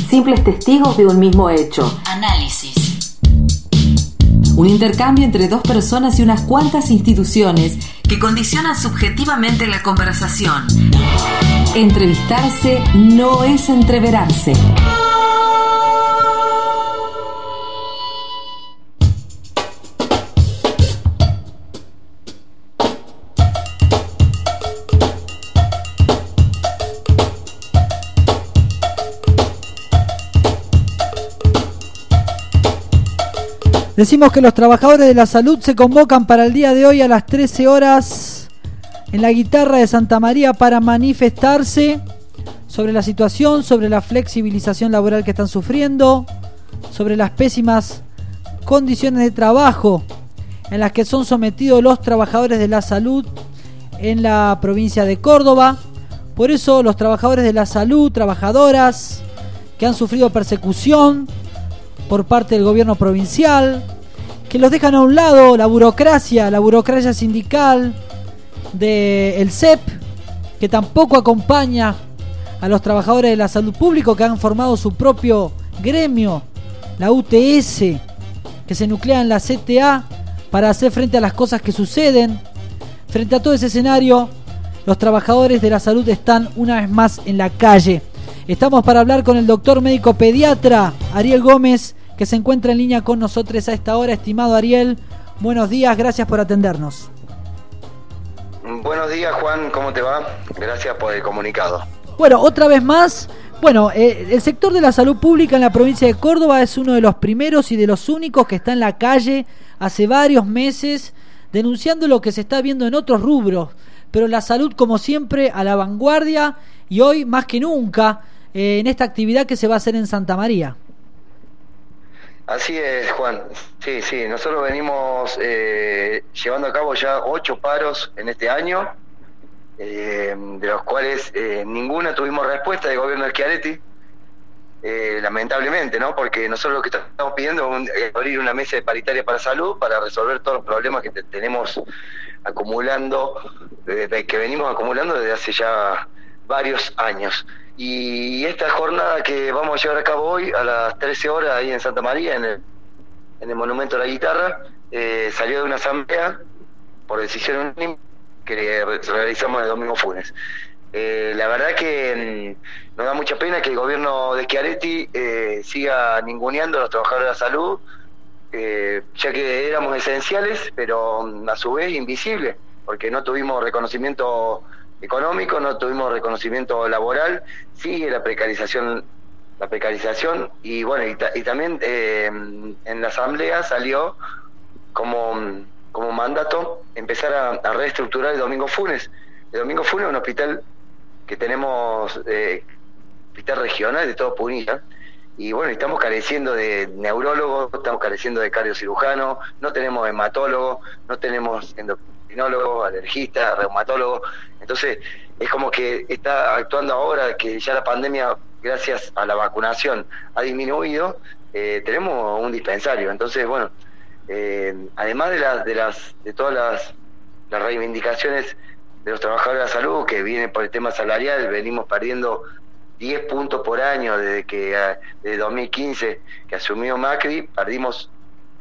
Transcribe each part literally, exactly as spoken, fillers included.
simples testigos de un mismo hecho. Análisis. Un intercambio entre dos personas y unas cuantas instituciones que condicionan subjetivamente la conversación. Entrevistarse no es entreverarse. Decimos que los trabajadores de la salud se convocan para el día de hoy a las trece horas en la Guitarra de Santa María para manifestarse sobre la situación, sobre la flexibilización laboral que están sufriendo, sobre las pésimas condiciones de trabajo en las que son sometidos los trabajadores de la salud en la provincia de Córdoba. Por eso los trabajadores de la salud, trabajadoras que han sufrido persecución por parte del gobierno provincial, que los dejan a un lado la burocracia, la burocracia sindical del C E P, que tampoco acompaña a los trabajadores de la salud pública, que han formado su propio gremio, la U T S, que se nuclea en la C T A para hacer frente a las cosas que suceden. Frente a todo ese escenario, los trabajadores de la salud están una vez más en la calle. Estamos para hablar con el doctor médico pediatra Ariel Gómez, que se encuentra en línea con nosotros a esta hora. Estimado Ariel, buenos días, gracias por atendernos. Buenos días, Juan, ¿cómo te va? Gracias por el comunicado. Bueno, otra vez más, bueno, eh, el sector de la salud pública en la provincia de Córdoba es uno de los primeros y de los únicos que está en la calle hace varios meses denunciando lo que se está viendo en otros rubros, pero la salud, como siempre, a la vanguardia y hoy más que nunca eh, en esta actividad que se va a hacer en Santa María. Así es, Juan. Sí, sí, nosotros venimos eh, llevando a cabo ya ocho paros en este año, eh, de los cuales eh, ninguna tuvimos respuesta del gobierno de Schiaretti, eh, lamentablemente, ¿no? Porque nosotros lo que estamos pidiendo es un, abrir una mesa de paritaria para salud para resolver todos los problemas que te, tenemos acumulando, eh, que venimos acumulando desde hace ya varios años. Y esta jornada que vamos a llevar a cabo hoy a las trece horas ahí en Santa María, en el, en el Monumento a la Guitarra, eh, salió de una asamblea por decisión unánime que realizamos el domingo Funes. Eh, la verdad que mm, nos da mucha pena que el gobierno de Schiaretti eh, siga ninguneando a los trabajadores de la salud, eh, ya que éramos esenciales, pero mm, a su vez invisibles, porque no tuvimos reconocimiento económico, no tuvimos reconocimiento laboral, sigue la precarización, la precarización y bueno, y, ta, y también eh, en la asamblea salió como, como mandato empezar a, a reestructurar el Domingo Funes. El Domingo Funes es un hospital que tenemos, eh, hospital regional de todo Punilla, y bueno, estamos careciendo de neurólogos, estamos careciendo de cardiocirujano, no tenemos hematólogo, no tenemos endocrinólogo, alergista, reumatólogo. Entonces es como que está actuando ahora que ya la pandemia, gracias a la vacunación, ha disminuido, eh, tenemos un dispensario. Entonces bueno, eh, además de las de las de todas las, las reivindicaciones de los trabajadores de la salud que vienen por el tema salarial, venimos perdiendo diez puntos por año desde que desde dos mil quince que asumió Macri, perdimos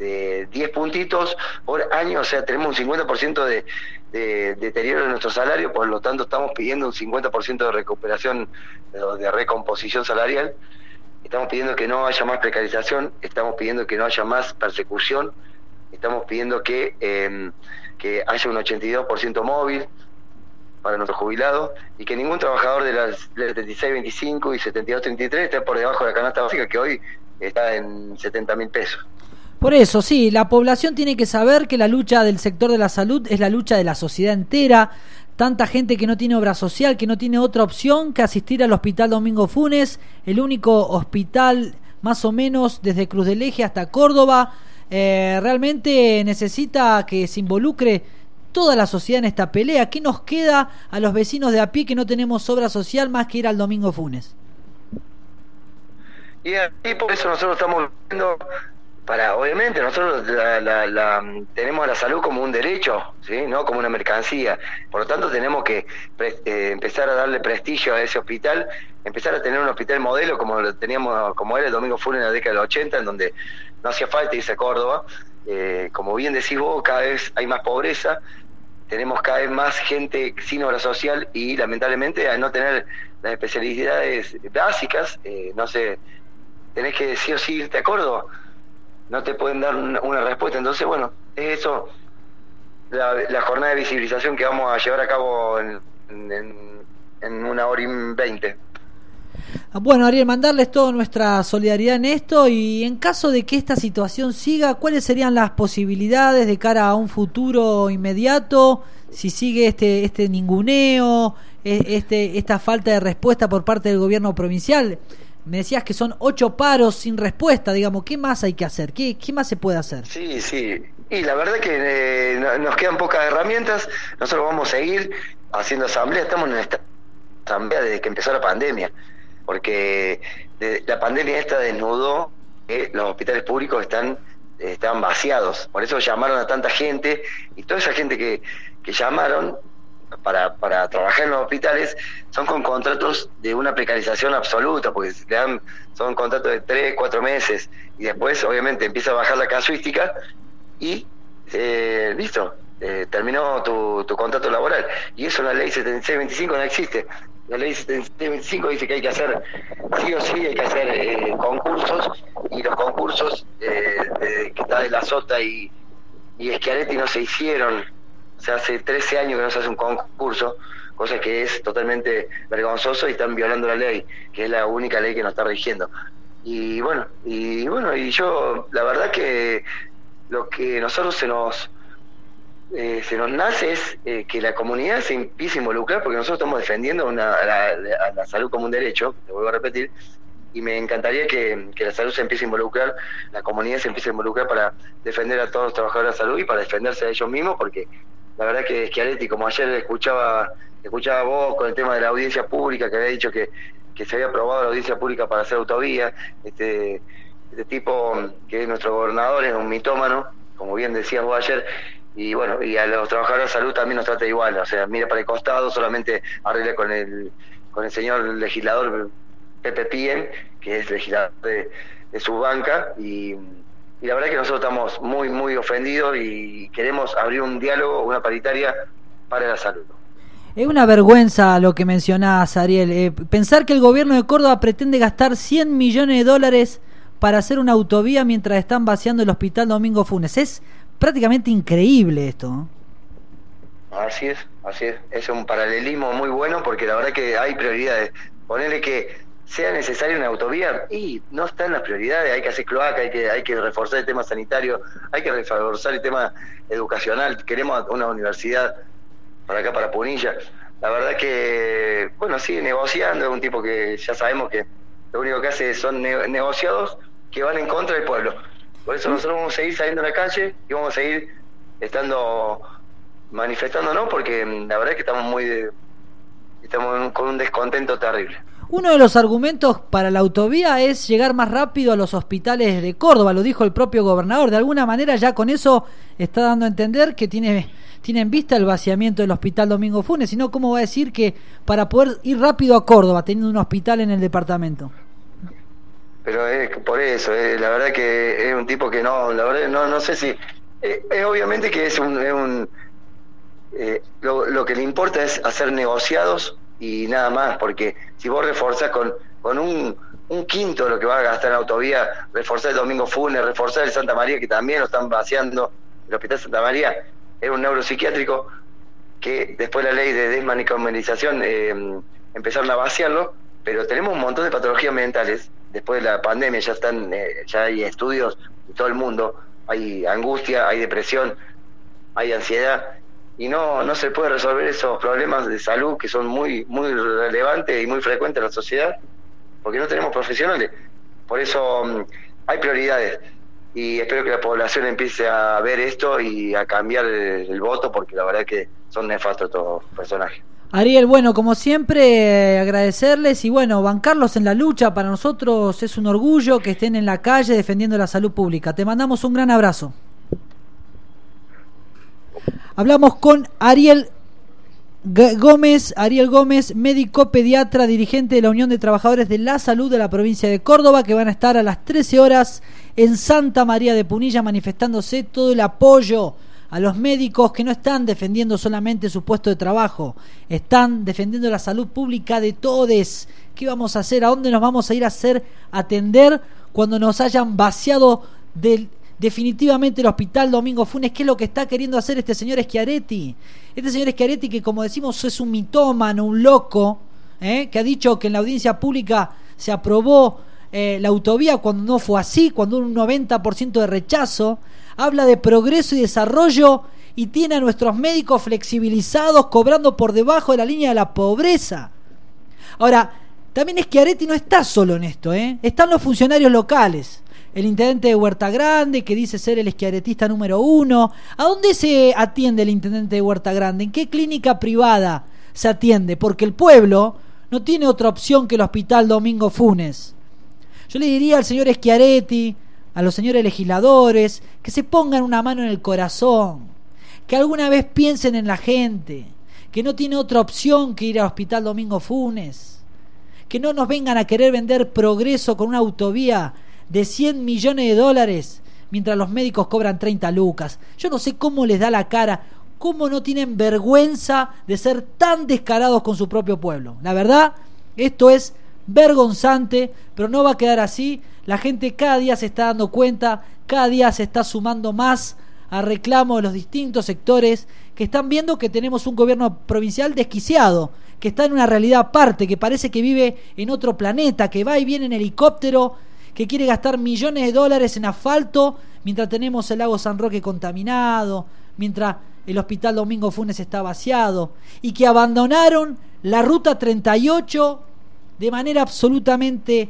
de diez puntitos por año, o sea, tenemos un cincuenta por ciento de, de, de deterioro de nuestro salario, por lo tanto estamos pidiendo un cincuenta por ciento de recuperación, de, de recomposición salarial, estamos pidiendo que no haya más precarización, estamos pidiendo que no haya más persecución, estamos pidiendo que, eh, que haya un ochenta y dos por ciento móvil para nuestros jubilados y que ningún trabajador de las setenta y seis veinticinco y setenta y dos treinta y tres esté por debajo de la canasta básica, que hoy está en setenta mil pesos. Por eso, sí, la población tiene que saber que la lucha del sector de la salud es la lucha de la sociedad entera. Tanta gente que no tiene obra social, que no tiene otra opción que asistir al Hospital Domingo Funes, el único hospital más o menos desde Cruz del Eje hasta Córdoba. Eh, realmente necesita que se involucre toda la sociedad en esta pelea. ¿Qué nos queda a los vecinos de a pie que no tenemos obra social más que ir al Domingo Funes? Y, y por eso nosotros estamos viendo para, obviamente, nosotros la, la, la, tenemos la salud como un derecho, ¿sí? No como una mercancía. Por lo tanto, tenemos que pre, eh, empezar a darle prestigio a ese hospital, empezar a tener un hospital modelo como lo teníamos, como era el Domingo Funes en la década del ochenta, en donde no hacía falta irse a Córdoba. Eh, como bien decís vos, cada vez hay más pobreza, tenemos cada vez más gente sin obra social y, lamentablemente, al no tener las especialidades básicas, eh, no sé, tenés que sí o sí irte a Córdoba. No te pueden dar una, una respuesta. Entonces, bueno, es eso, la, la jornada de visibilización que vamos a llevar a cabo en, en, en una hora y veinte. Bueno, Ariel, mandarles toda nuestra solidaridad en esto, y en caso de que esta situación siga, ¿cuáles serían las posibilidades de cara a un futuro inmediato? Si sigue este este ninguneo, este esta falta de respuesta por parte del gobierno provincial. Me decías que son ocho paros sin respuesta, digamos, ¿qué más hay que hacer? ¿Qué, qué más se puede hacer? Sí, sí, y la verdad que eh, nos quedan pocas herramientas. Nosotros vamos a seguir haciendo asamblea, estamos en esta asamblea desde que empezó la pandemia, porque de, la pandemia esta desnudó que los hospitales públicos están eh, estaban vaciados, por eso llamaron a tanta gente, y toda esa gente que, que llamaron para para trabajar en los hospitales son con contratos de una precarización absoluta, porque le dan, son contratos de tres, cuatro meses, y después obviamente empieza a bajar la casuística y eh, listo, eh, terminó tu, tu contrato laboral, y eso en la ley setenta y seis veinticinco no existe. La ley setenta y seis veinticinco dice que hay que hacer, sí o sí, hay que hacer eh, concursos, y los concursos eh, de, que está de La Sota y, y Schiaretti no se hicieron. O sea, hace trece años que no se hace un concurso, cosa que es totalmente vergonzoso, y están violando la ley, que es la única ley que nos está rigiendo. Y bueno, y bueno, y yo, la verdad que lo que nosotros se nos eh, se nos nace es eh, que la comunidad se empiece a involucrar, porque nosotros estamos defendiendo una, la, la, la salud como un derecho, te vuelvo a repetir, y me encantaría que, que la salud se empiece a involucrar, la comunidad se empiece a involucrar para defender a todos los trabajadores de la salud y para defenderse a ellos mismos, porque la verdad que Schiaretti, como ayer escuchaba escuchaba vos con el tema de la audiencia pública, que había dicho que, que se había aprobado la audiencia pública para hacer autovía, este, este tipo que es nuestro gobernador es un mitómano, como bien decías vos ayer, y bueno, y a los trabajadores de salud también nos trata igual, o sea, mira para el costado, solamente arregla con el con el señor legislador Pepe Pien, que es legislador de, de su banca, y Y la verdad que nosotros estamos muy, muy ofendidos y queremos abrir un diálogo, una paritaria para la salud. Es una vergüenza lo que mencionás, Ariel. Eh, pensar que el gobierno de Córdoba pretende gastar cien millones de dólares para hacer una autovía mientras están vaciando el hospital Domingo Funes. Es prácticamente increíble esto, ¿no? Así es, así es. Es un paralelismo muy bueno, porque la verdad que hay prioridades. Ponerle que sea necesaria una autovía, y no está en las prioridades. Hay que hacer cloaca, hay que hay que reforzar el tema sanitario, hay que reforzar el tema educacional. Queremos una universidad para acá, para Punilla. La verdad que, bueno, sigue negociando, es un tipo que ya sabemos que lo único que hace son ne- negociados que van en contra del pueblo. Por eso nosotros vamos a seguir saliendo a la calle y vamos a seguir estando manifestándonos, porque la verdad es que estamos muy de, estamos con un descontento terrible. Uno de los argumentos para la autovía es llegar más rápido a los hospitales de Córdoba, lo dijo el propio gobernador. De alguna manera ya con eso está dando a entender que tiene, tiene en vista el vaciamiento del hospital Domingo Funes, sino cómo va a decir que para poder ir rápido a Córdoba teniendo un hospital en el departamento. Pero es por eso, eh, la verdad que es un tipo que no, la verdad no no sé si, eh, es obviamente que es un, es un eh, lo, lo que le importa es hacer negociados y nada más, porque si vos reforzás con, con un, un quinto de lo que va a gastar en autovía, reforzar el Domingo Funes, reforzar el Santa María, que también lo están vaciando, el Hospital Santa María es un neuropsiquiátrico que después la ley de desmanicomalización eh, empezaron a vaciarlo, pero tenemos un montón de patologías mentales. Después de la pandemia ya están, eh, ya hay estudios en todo el mundo, hay angustia, hay depresión, hay ansiedad, y no no se puede resolver esos problemas de salud que son muy muy relevantes y muy frecuentes en la sociedad, porque no tenemos profesionales. Por eso um, hay prioridades, y espero que la población empiece a ver esto y a cambiar el, el voto, porque la verdad es que son nefastos estos personajes. Ariel, bueno, como siempre, eh, agradecerles y bueno, bancarlos en la lucha. Para nosotros es un orgullo que estén en la calle defendiendo la salud pública. Te mandamos un gran abrazo. Hablamos con Ariel Gómez, Ariel Gómez, médico pediatra, dirigente de la Unión de Trabajadores de la Salud de la provincia de Córdoba, que van a estar a las trece horas en Santa María de Punilla manifestándose todo el apoyo a los médicos que no están defendiendo solamente su puesto de trabajo, están defendiendo la salud pública de todos. ¿Qué vamos a hacer? ¿A dónde nos vamos a ir a hacer atender cuando nos hayan vaciado del definitivamente el hospital Domingo Funes? ¿Qué es lo que está queriendo hacer este señor Schiaretti? Este señor Schiaretti, que como decimos es un mitómano, un loco, ¿eh? que ha dicho que en la audiencia pública se aprobó eh, la autovía cuando no fue así, cuando hubo un noventa por ciento de rechazo. Habla de progreso y desarrollo y tiene a nuestros médicos flexibilizados cobrando por debajo de la línea de la pobreza. Ahora, también Schiaretti no está solo en esto, ¿eh? Están los funcionarios locales. El intendente de Huerta Grande, que dice ser el schiaretista número uno. ¿A dónde se atiende el intendente de Huerta Grande? ¿En qué clínica privada se atiende? Porque el pueblo no tiene otra opción que el hospital Domingo Funes. Yo le diría al señor Schiaretti, a los señores legisladores, que se pongan una mano en el corazón, que alguna vez piensen en la gente, que no tiene otra opción que ir al hospital Domingo Funes, que no nos vengan a querer vender progreso con una autovía de cien millones de dólares, mientras los médicos cobran treinta lucas. Yo no sé cómo les da la cara, cómo no tienen vergüenza de ser tan descarados con su propio pueblo. La verdad, esto es vergonzante, pero no va a quedar así. La gente cada día se está dando cuenta, cada día se está sumando más a reclamo de los distintos sectores que están viendo que tenemos un gobierno provincial desquiciado, que está en una realidad aparte, que parece que vive en otro planeta, que va y viene en helicóptero, que quiere gastar millones de dólares en asfalto, mientras tenemos el lago San Roque contaminado, mientras el hospital Domingo Funes está vaciado, y que abandonaron la ruta treinta y ocho de manera absolutamente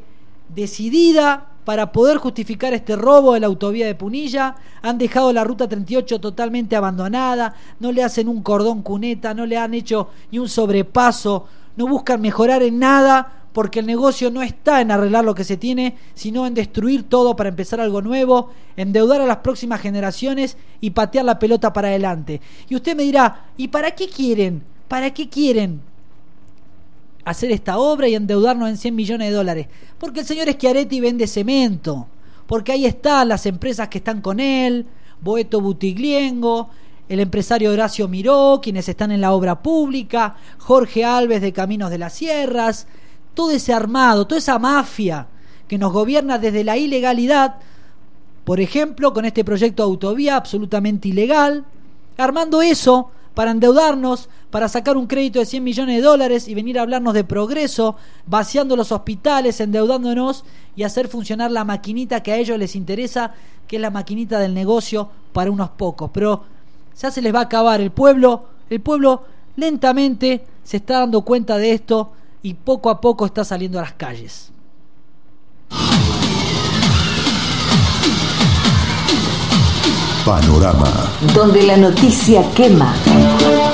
decidida para poder justificar este robo de la autovía de Punilla. Han dejado la ruta treinta y ocho totalmente abandonada, no le hacen un cordón cuneta, no le han hecho ni un sobrepaso, no buscan mejorar en nada, porque el negocio no está en arreglar lo que se tiene, sino en destruir todo para empezar algo nuevo, endeudar a las próximas generaciones y patear la pelota para adelante. Y usted me dirá, ¿y para qué quieren? ¿Para qué quieren hacer esta obra y endeudarnos en cien millones de dólares? Porque el señor Schiaretti vende cemento, porque ahí están las empresas que están con él, Boeto Butigliengo, el empresario Horacio Miró, quienes están en la obra pública, Jorge Alves de Caminos de las Sierras, todo ese armado, toda esa mafia que nos gobierna desde la ilegalidad, por ejemplo, con este proyecto de autovía absolutamente ilegal, armando eso para endeudarnos, para sacar un crédito de cien millones de dólares y venir a hablarnos de progreso, vaciando los hospitales, endeudándonos y hacer funcionar la maquinita que a ellos les interesa, que es la maquinita del negocio para unos pocos. Pero ya se les va a acabar. El pueblo, el pueblo lentamente se está dando cuenta de esto y poco a poco está saliendo a las calles. Panorama. Donde la noticia quema.